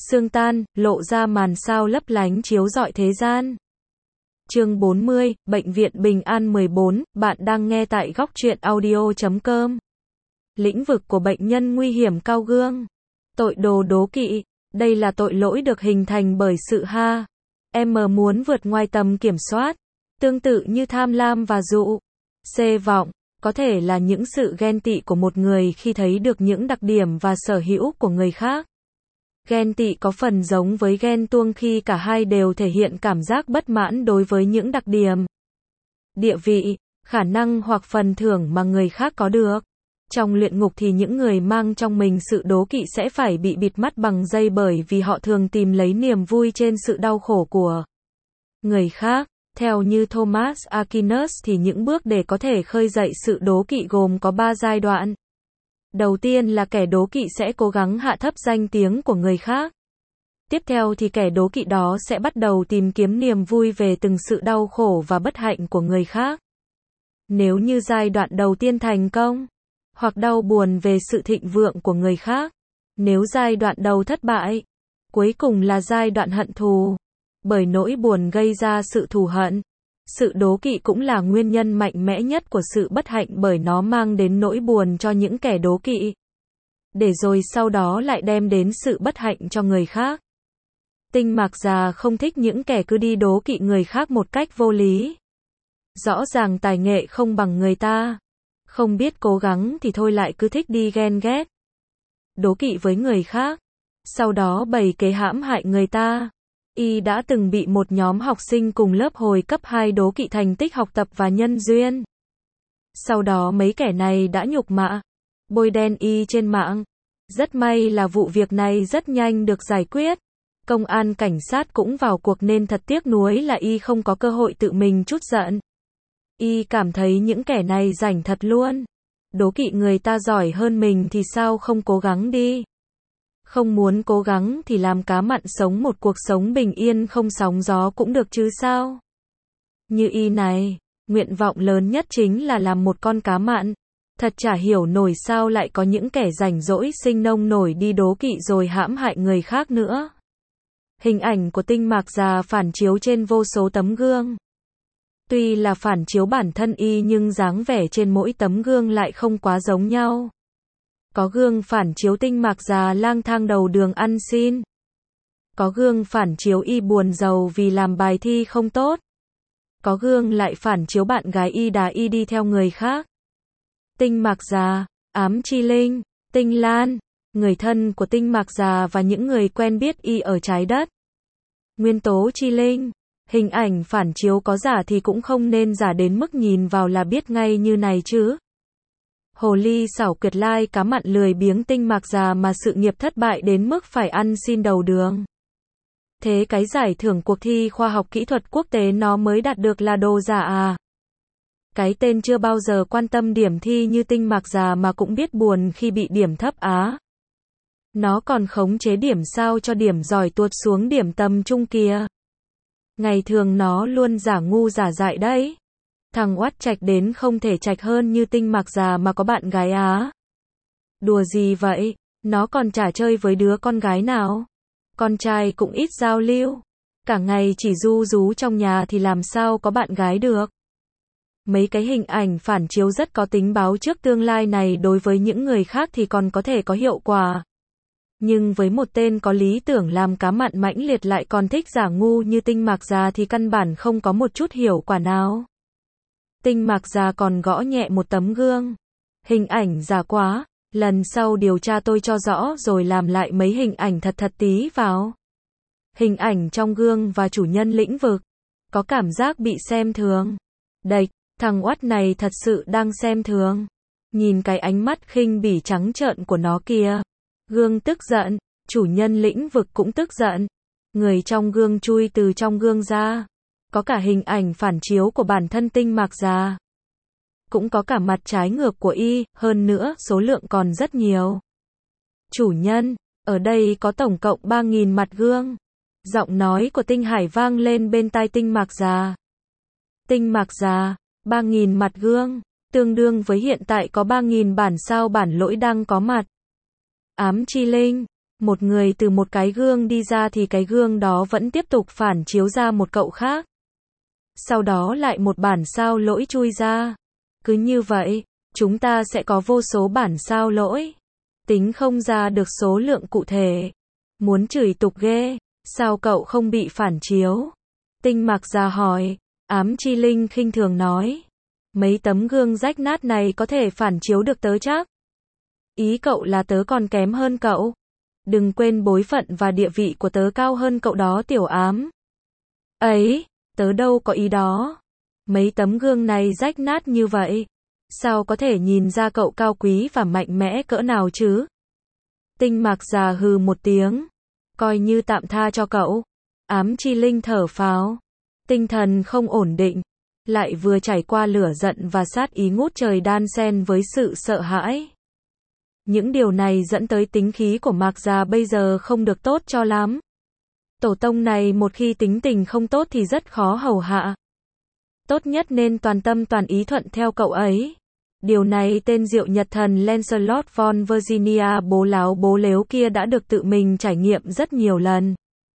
Sương tan, lộ ra màn sao lấp lánh chiếu rọi thế gian. Chương 40, Bệnh viện Bình An 14, bạn đang nghe tại góc truyện audio.com. Lĩnh vực của bệnh nhân nguy hiểm cao gương. Tội đồ đố kỵ. Đây là tội lỗi được hình thành bởi sự muốn vượt ngoài tầm kiểm soát. Tương tự như tham lam và dụ. Vọng. Có thể là những sự ghen tị của một người khi thấy được những đặc điểm và sở hữu của người khác. Ghen tị có phần giống với ghen tuông khi cả hai đều thể hiện cảm giác bất mãn đối với những đặc điểm, địa vị, khả năng hoặc phần thưởng mà người khác có được. Trong luyện ngục thì những người mang trong mình sự đố kỵ sẽ phải bị bịt mắt bằng dây bởi vì họ thường tìm lấy niềm vui trên sự đau khổ của người khác. Theo như Thomas Aquinas thì những bước để có thể khơi dậy sự đố kỵ gồm có 3 giai đoạn. Đầu tiên là kẻ đố kỵ sẽ cố gắng hạ thấp danh tiếng của người khác. Tiếp theo thì kẻ đố kỵ đó sẽ bắt đầu tìm kiếm niềm vui về từng sự đau khổ và bất hạnh của người khác. Nếu như giai đoạn đầu tiên thành công, hoặc đau buồn về sự thịnh vượng của người khác. Nếu giai đoạn đầu thất bại, cuối cùng là giai đoạn hận thù. Bởi nỗi buồn gây ra sự thù hận. Sự đố kỵ cũng là nguyên nhân mạnh mẽ nhất của sự bất hạnh bởi nó mang đến nỗi buồn cho những kẻ đố kỵ. Để rồi sau đó lại đem đến sự bất hạnh cho người khác. Tinh Mạc Già không thích những kẻ cứ đi đố kỵ người khác một cách vô lý. Rõ ràng tài nghệ không bằng người ta. Không biết cố gắng thì thôi lại cứ thích đi ghen ghét. Đố kỵ với người khác. Sau đó bày kế hãm hại người ta. Y đã từng bị một nhóm học sinh cùng lớp hồi cấp 2 đố kỵ thành tích học tập và nhân duyên. Sau đó mấy kẻ này đã nhục mạ, bôi đen Y trên mạng. Rất may là vụ việc này rất nhanh được giải quyết. Công an cảnh sát cũng vào cuộc nên thật tiếc nuối là Y không có cơ hội tự mình trút giận. Y cảm thấy những kẻ này rảnh thật luôn. Đố kỵ người ta giỏi hơn mình thì sao không cố gắng đi. Không muốn cố gắng thì làm cá mặn sống một cuộc sống bình yên không sóng gió cũng được chứ sao. Như Y này, nguyện vọng lớn nhất chính là làm một con cá mặn. Thật chả hiểu nổi sao lại có những kẻ rảnh rỗi sinh nông nổi đi đố kỵ rồi hãm hại người khác nữa. Hình ảnh của Tinh Mạc Già phản chiếu trên vô số tấm gương. Tuy là phản chiếu bản thân Y nhưng dáng vẻ trên mỗi tấm gương lại không quá giống nhau. Có gương phản chiếu Tinh Mạc Già lang thang đầu đường ăn xin. Có gương phản chiếu Y buồn rầu vì làm bài thi không tốt. Có gương lại phản chiếu bạn gái Y đá Y đi theo người khác. Tinh Mạc Già, Ám Chi Linh, Tinh Lan, người thân của Tinh Mạc Già và những người quen biết Y ở trái đất. Nguyên tố Chi Linh, hình ảnh phản chiếu có giả thì cũng không nên giả đến mức nhìn vào là biết ngay như này chứ. Hồ ly xảo quyệt lai cá mặn lười biếng Tinh Mạc Già mà sự nghiệp thất bại đến mức phải ăn xin đầu đường. Thế cái giải thưởng cuộc thi khoa học kỹ thuật quốc tế nó mới đạt được là đồ giả à? Cái tên chưa bao giờ quan tâm điểm thi như Tinh Mạc Già mà cũng biết buồn khi bị điểm thấp á. Nó còn khống chế điểm sao cho điểm giỏi tuột xuống điểm tầm trung kìa. Ngày thường nó luôn giả ngu giả dại đấy. Thằng oát trạch đến không thể trạch hơn như Tinh Mạc Già mà có bạn gái á. Đùa gì vậy, nó còn chả chơi với đứa con gái nào. Con trai cũng ít giao lưu. Cả ngày chỉ ru rú trong nhà thì làm sao có bạn gái được. Mấy cái hình ảnh phản chiếu rất có tính báo trước tương lai này đối với những người khác thì còn có thể có hiệu quả. Nhưng với một tên có lý tưởng làm cá mặn mãnh liệt lại còn thích giả ngu như Tinh Mạc Già thì căn bản không có một chút hiệu quả nào. Tinh Mạc Già còn gõ nhẹ một tấm gương. Hình ảnh giả quá, lần sau điều tra tôi cho rõ rồi làm lại mấy hình ảnh thật tí vào. Hình ảnh trong gương và chủ nhân lĩnh vực. Có cảm giác bị xem thường. Đệch, thằng oát này thật sự đang xem thường. Nhìn cái ánh mắt khinh bỉ trắng trợn của nó kìa. Gương tức giận, chủ nhân lĩnh vực cũng tức giận. Người trong gương chui từ trong gương ra. Có cả hình ảnh phản chiếu của bản thân Tinh Mạc Già. Cũng có cả mặt trái ngược của Y, hơn nữa số lượng còn rất nhiều. Chủ nhân, ở đây có tổng cộng 3.000 mặt gương. Giọng nói của Tinh Hải vang lên bên tai Tinh Mạc Già. Tinh Mạc Già, 3.000 mặt gương, tương đương với hiện tại có 3.000 bản sao bản lỗi đang có mặt. Ám Chi Linh, Một người từ một cái gương đi ra thì cái gương đó vẫn tiếp tục phản chiếu ra một cậu khác. Sau đó lại một bản sao lỗi chui ra. Cứ như vậy, chúng ta sẽ có vô số bản sao lỗi. Tính không ra được số lượng cụ thể. Muốn chửi tục ghê, sao cậu không bị phản chiếu? Tinh Mạc Già hỏi. Ám Chi Linh khinh thường nói. Mấy tấm gương rách nát này có thể phản chiếu được tớ chắc. Ý cậu là tớ còn kém hơn cậu. Đừng quên bối phận và địa vị của tớ cao hơn cậu đó Tiểu Ám. Ấy, tớ đâu có ý đó. Mấy tấm gương này rách nát như vậy. Sao có thể nhìn ra cậu cao quý và mạnh mẽ cỡ nào chứ? Tinh Mạc Già hừ một tiếng. Coi như tạm tha cho cậu. Ám Chi Linh thở phào. Tinh thần không ổn định. Lại vừa trải qua lửa giận và sát ý ngút trời đan xen với sự sợ hãi. Những điều này dẫn tới tính khí của Mạc Già bây giờ không được tốt cho lắm. Tổ tông này một khi tính tình không tốt thì rất khó hầu hạ. Tốt nhất nên toàn tâm toàn ý thuận theo cậu ấy. Điều này tên Diệu Nhật Thần Lancelot von Virginia bố láo bố lếu kia đã được tự mình trải nghiệm rất nhiều lần.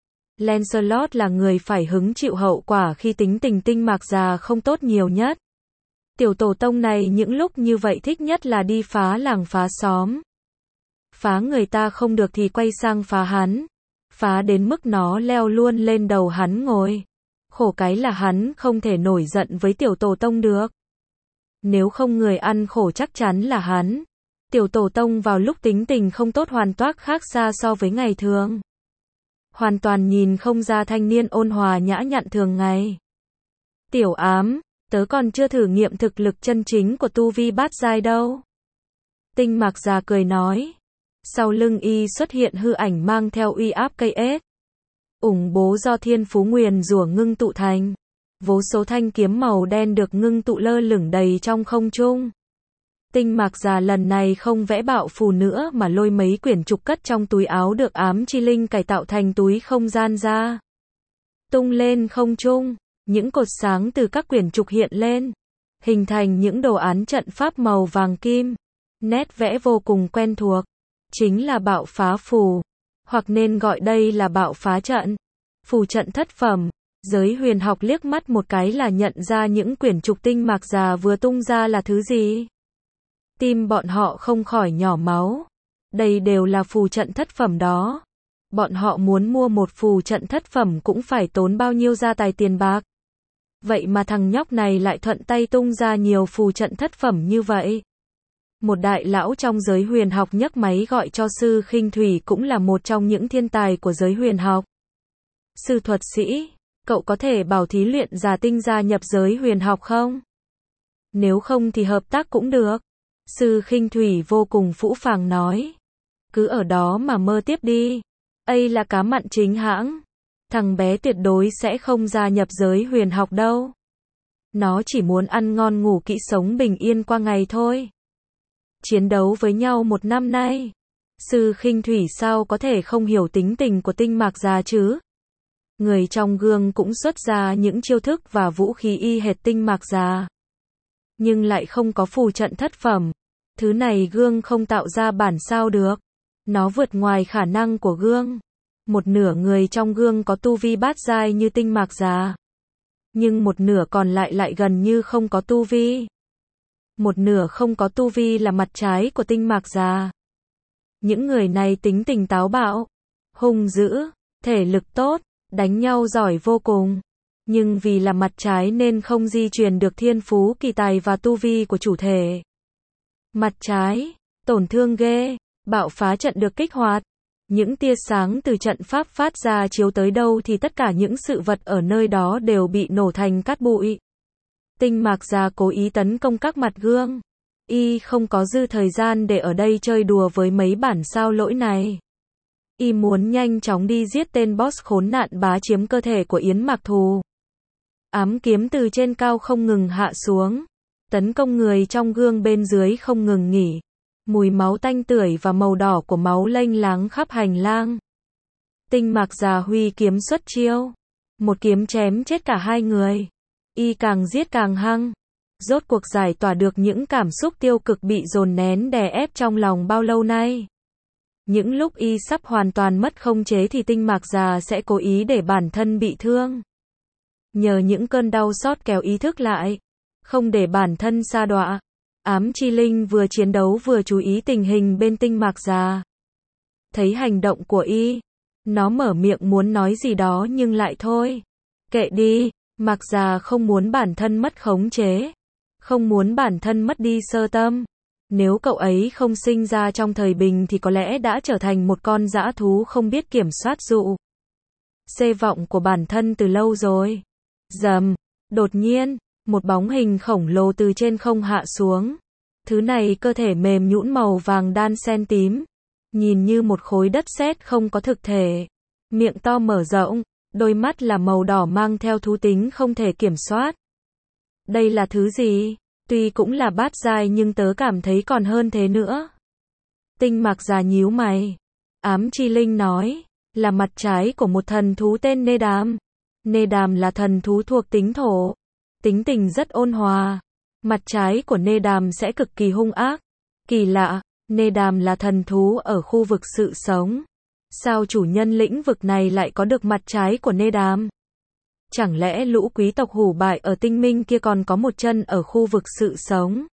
Lancelot là người phải hứng chịu hậu quả khi tính tình Tinh Mạc Già không tốt nhiều nhất. Tiểu tổ tông này những lúc như vậy thích nhất là đi phá làng phá xóm. Phá người ta không được thì quay sang phá hắn. Phá đến mức nó leo luôn lên đầu hắn ngồi. Khổ cái là hắn không thể nổi giận với tiểu tổ tông được. Nếu không người ăn khổ chắc chắn là hắn. Tiểu tổ tông vào lúc tính tình không tốt hoàn toàn khác xa so với ngày thường. Hoàn toàn nhìn không ra thanh niên ôn hòa nhã nhặn thường ngày. Tiểu Ám, tớ còn chưa thử nghiệm thực lực chân chính của tu vi bát giai đâu. Tinh Mạc Già cười nói. Sau lưng y xuất hiện hư ảnh mang theo uy áp cây ếch. Ủng bố do thiên phú nguyền rủa ngưng tụ thành. Vô số thanh kiếm màu đen được ngưng tụ lơ lửng đầy trong không trung. Tinh Mạc Già lần này không vẽ bạo phù nữa mà lôi mấy quyển trục cất trong túi áo được Ám Chi Linh cải tạo thành túi không gian ra. Tung lên không trung, những cột sáng từ các quyển trục hiện lên, hình thành những đồ án trận pháp màu vàng kim. Nét vẽ vô cùng quen thuộc, chính là bạo phá phù, hoặc nên gọi đây là bạo phá trận. Phù trận thất phẩm. Giới huyền học liếc mắt một cái là nhận ra những quyển trục Tinh Mạc Già vừa tung ra là thứ gì. Tim bọn họ không khỏi nhỏ máu. Đây đều là phù trận thất phẩm đó. Bọn họ muốn mua một phù trận thất phẩm cũng phải tốn bao nhiêu gia tài tiền bạc. Vậy mà thằng nhóc này lại thuận tay tung ra nhiều phù trận thất phẩm như vậy. Một đại lão trong giới huyền học nhấc máy gọi cho Sư Khinh Thủy cũng là một trong những thiên tài của giới huyền học. Sư thuật sĩ, cậu có thể bảo thí luyện giả tinh gia nhập giới huyền học không? Nếu không thì hợp tác cũng được. Sư Khinh Thủy vô cùng phũ phàng nói. Cứ ở đó mà mơ tiếp đi. Ây là cá mặn chính hãng. Thằng bé tuyệt đối sẽ không gia nhập giới huyền học đâu. Nó chỉ muốn ăn ngon ngủ kỹ sống bình yên qua ngày thôi. Chiến đấu với nhau một năm nay. Sư Khinh Thủy sao có thể không hiểu tính tình của Tinh Mạc Già chứ? Người trong gương cũng xuất ra những chiêu thức và vũ khí y hệt Tinh Mạc Già. Nhưng lại không có phù trận thất phẩm. Thứ này gương không tạo ra bản sao được. Nó vượt ngoài khả năng của gương. Một nửa người trong gương có tu vi bát giai như Tinh Mạc Già. Nhưng một nửa còn lại lại gần như không có tu vi. Một nửa không có tu vi là mặt trái của Tinh Mạc Già. Những người này tính tình táo bạo, hung dữ, thể lực tốt, đánh nhau giỏi vô cùng. Nhưng vì là mặt trái nên không di truyền được thiên phú kỳ tài và tu vi của chủ thể. Mặt trái, tổn thương ghê, bạo phá trận được kích hoạt. Những tia sáng từ trận pháp phát ra chiếu tới đâu thì tất cả những sự vật ở nơi đó đều bị nổ thành cát bụi. Tinh Mạc Già cố ý tấn công các mặt gương. Y không có dư thời gian để ở đây chơi đùa với mấy bản sao lỗi này. Y muốn nhanh chóng đi giết tên boss khốn nạn bá chiếm cơ thể của Yến Mạc Thù. Ám kiếm từ trên cao không ngừng hạ xuống. Tấn công người trong gương bên dưới không ngừng nghỉ. Mùi máu tanh tưởi và màu đỏ của máu lênh láng khắp hành lang. Tinh Mạc Già huy kiếm xuất chiêu. Một kiếm chém chết cả hai người. Y càng giết càng hăng. Rốt cuộc giải tỏa được những cảm xúc tiêu cực bị dồn nén đè ép trong lòng bao lâu nay. Những lúc y sắp hoàn toàn mất khống chế thì tinh mạc già sẽ cố ý để bản thân bị thương. Nhờ những cơn đau xót kéo ý thức lại, không để bản thân sa đọa. Ám chi linh vừa chiến đấu vừa chú ý tình hình bên tinh mạc già. Thấy hành động của y, nó mở miệng muốn nói gì đó nhưng lại thôi. Kệ đi, mạc già không muốn bản thân mất khống chế. Không muốn bản thân mất đi sơ tâm. Nếu cậu ấy không sinh ra trong thời bình thì có lẽ đã trở thành một con dã thú không biết kiểm soát dụ xê vọng của bản thân từ lâu rồi. Rầm, đột nhiên, một bóng hình khổng lồ từ trên không hạ xuống. Thứ này cơ thể mềm nhũn màu vàng đan xen tím, nhìn như một khối đất sét không có thực thể. Miệng to mở rộng, đôi mắt là màu đỏ mang theo thú tính không thể kiểm soát. Đây là thứ gì? Tuy cũng là bát giai nhưng tớ cảm thấy còn hơn thế nữa. Tinh mạc già nhíu mày. Ám chi linh nói, là mặt trái của một thần thú tên Nê Đàm. Nê Đàm là thần thú thuộc tính thổ. Tính tình rất ôn hòa. Mặt trái của Nê Đàm sẽ cực kỳ hung ác. Kỳ lạ, Nê Đàm là thần thú ở khu vực sự sống. Sao chủ nhân lĩnh vực này lại có được mặt trái của Nê Đàm? Chẳng lẽ lũ quý tộc hủ bại ở tinh minh kia còn có một chân ở khu vực sự sống?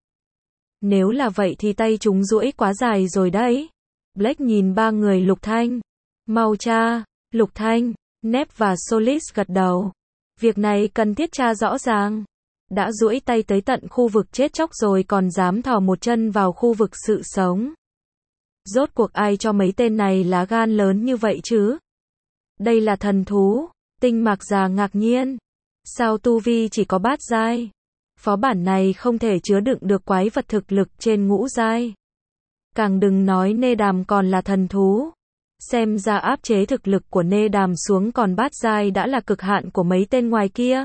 Nếu là vậy thì tay chúng duỗi quá dài rồi đấy. Blake nhìn ba người Lục Thanh. Mau tra, Lục Thanh, Nép và Solis gật đầu. Việc này cần thiết tra rõ ràng. Đã duỗi tay tới tận khu vực chết chóc rồi còn dám thò một chân vào khu vực sự sống. Rốt cuộc ai cho mấy tên này lá gan lớn như vậy chứ? Đây là thần thú. Tinh mạc già ngạc nhiên. Sao tu vi chỉ có bát giai? Phó bản này không thể chứa đựng được quái vật thực lực trên ngũ giai. Càng đừng nói Nê Đàm còn là thần thú. Xem ra áp chế thực lực của Nê Đàm xuống còn bát giai đã là cực hạn của mấy tên ngoài kia.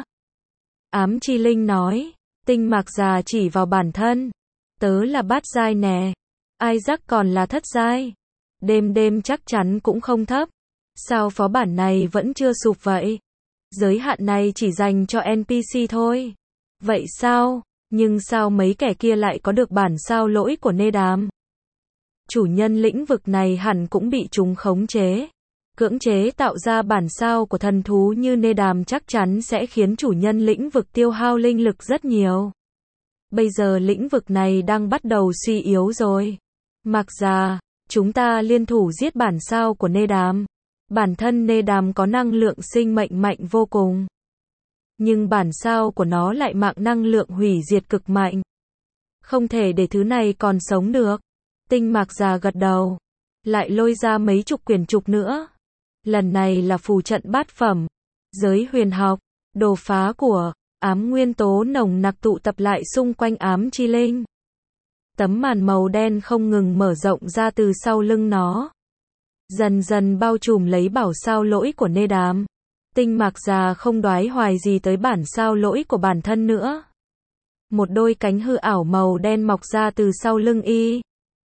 Ám chi linh nói. Tinh mạc già chỉ vào bản thân. Tớ là bát giai nè. Isaac còn là thất giai. Đêm chắc chắn cũng không thấp. Sao phó bản này vẫn chưa sụp vậy? Giới hạn này chỉ dành cho NPC thôi. Vậy sao? Nhưng sao mấy kẻ kia lại có được bản sao lỗi của Nê Đàm? Chủ nhân lĩnh vực này hẳn cũng bị chúng khống chế. Cưỡng chế tạo ra bản sao của thần thú như Nê Đàm chắc chắn sẽ khiến chủ nhân lĩnh vực tiêu hao linh lực rất nhiều. Bây giờ lĩnh vực này đang bắt đầu suy yếu rồi. Mạc già, chúng ta liên thủ giết bản sao của Nê Đàm. Bản thân Nê Đàm có năng lượng sinh mệnh mạnh vô cùng. Nhưng bản sao của nó lại mang năng lượng hủy diệt cực mạnh. Không thể để thứ này còn sống được. Tinh mạc già gật đầu. Lại lôi ra mấy chục quyển trục nữa. Lần này là phù trận bát phẩm. Giới huyền học. Đồ phá của ám nguyên tố nồng nặc tụ tập lại xung quanh ám chi linh. Tấm màn màu đen không ngừng mở rộng ra từ sau lưng nó. Dần dần bao trùm lấy bảo sao lỗi của Nê Đàm. Tinh mạc già không đoái hoài gì tới bản sao lỗi của bản thân nữa. Một đôi cánh hư ảo màu đen mọc ra từ sau lưng y.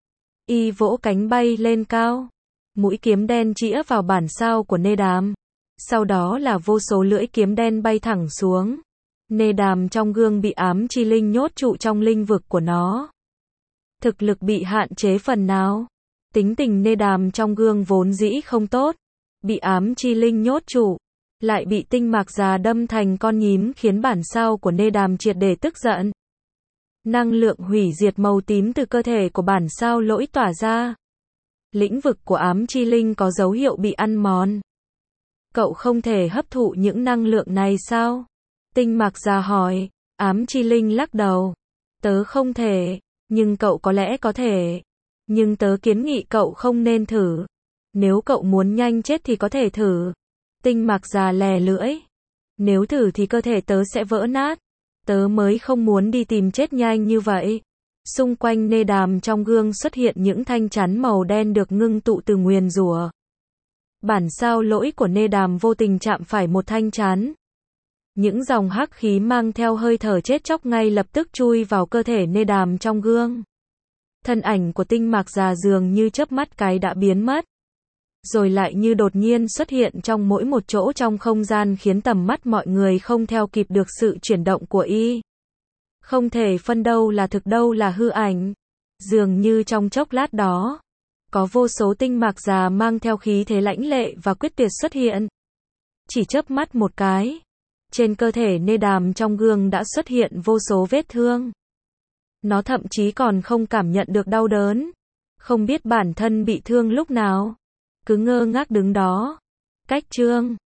Y vỗ cánh bay lên cao. Mũi kiếm đen chĩa vào bản sao của Nê Đàm. Sau đó là vô số lưỡi kiếm đen bay thẳng xuống. Nê Đàm trong gương bị ám chi linh nhốt trụ trong linh vực của nó. Thực lực bị hạn chế phần nào. Tính tình Nê Đàm trong gương vốn dĩ không tốt. Bị ám chi linh nhốt trụ. Lại bị tinh mạc già đâm thành con nhím khiến bản sao của Nê Đàm triệt để tức giận. Năng lượng hủy diệt màu tím từ cơ thể của bản sao lỗi tỏa ra. Lĩnh vực của ám chi linh có dấu hiệu bị ăn mòn. Cậu không thể hấp thụ những năng lượng này sao? Tinh mạc già hỏi. Ám chi linh lắc đầu. Tớ không thể, nhưng cậu có lẽ có thể. Nhưng tớ kiến nghị cậu không nên thử. Nếu cậu muốn nhanh chết thì có thể thử. Tinh mạc già lè lưỡi. Nếu thử thì cơ thể tớ sẽ vỡ nát. Tớ mới không muốn đi tìm chết nhanh như vậy. Xung quanh Nê Đàm trong gương xuất hiện những thanh chắn màu đen được ngưng tụ từ nguyền rủa. Bản sao lỗi của Nê Đàm vô tình chạm phải một thanh chắn. Những dòng hắc khí mang theo hơi thở chết chóc ngay lập tức chui vào cơ thể Nê Đàm trong gương. Thân ảnh của tinh mạc già dường như chớp mắt cái đã biến mất. Rồi lại như đột nhiên xuất hiện trong mỗi một chỗ trong không gian khiến tầm mắt mọi người không theo kịp được sự chuyển động của y. Không thể phân đâu là thực đâu là hư ảnh. Dường như trong chốc lát đó, Có vô số tinh mạc già mang theo khí thế lãnh lệ và quyết tuyệt xuất hiện. Chỉ chớp mắt một cái, trên cơ thể Nê Đàm trong gương đã xuất hiện vô số vết thương. Nó thậm chí còn không cảm nhận được đau đớn, không biết bản thân bị thương lúc nào, cứ ngơ ngác đứng đó. Cách chương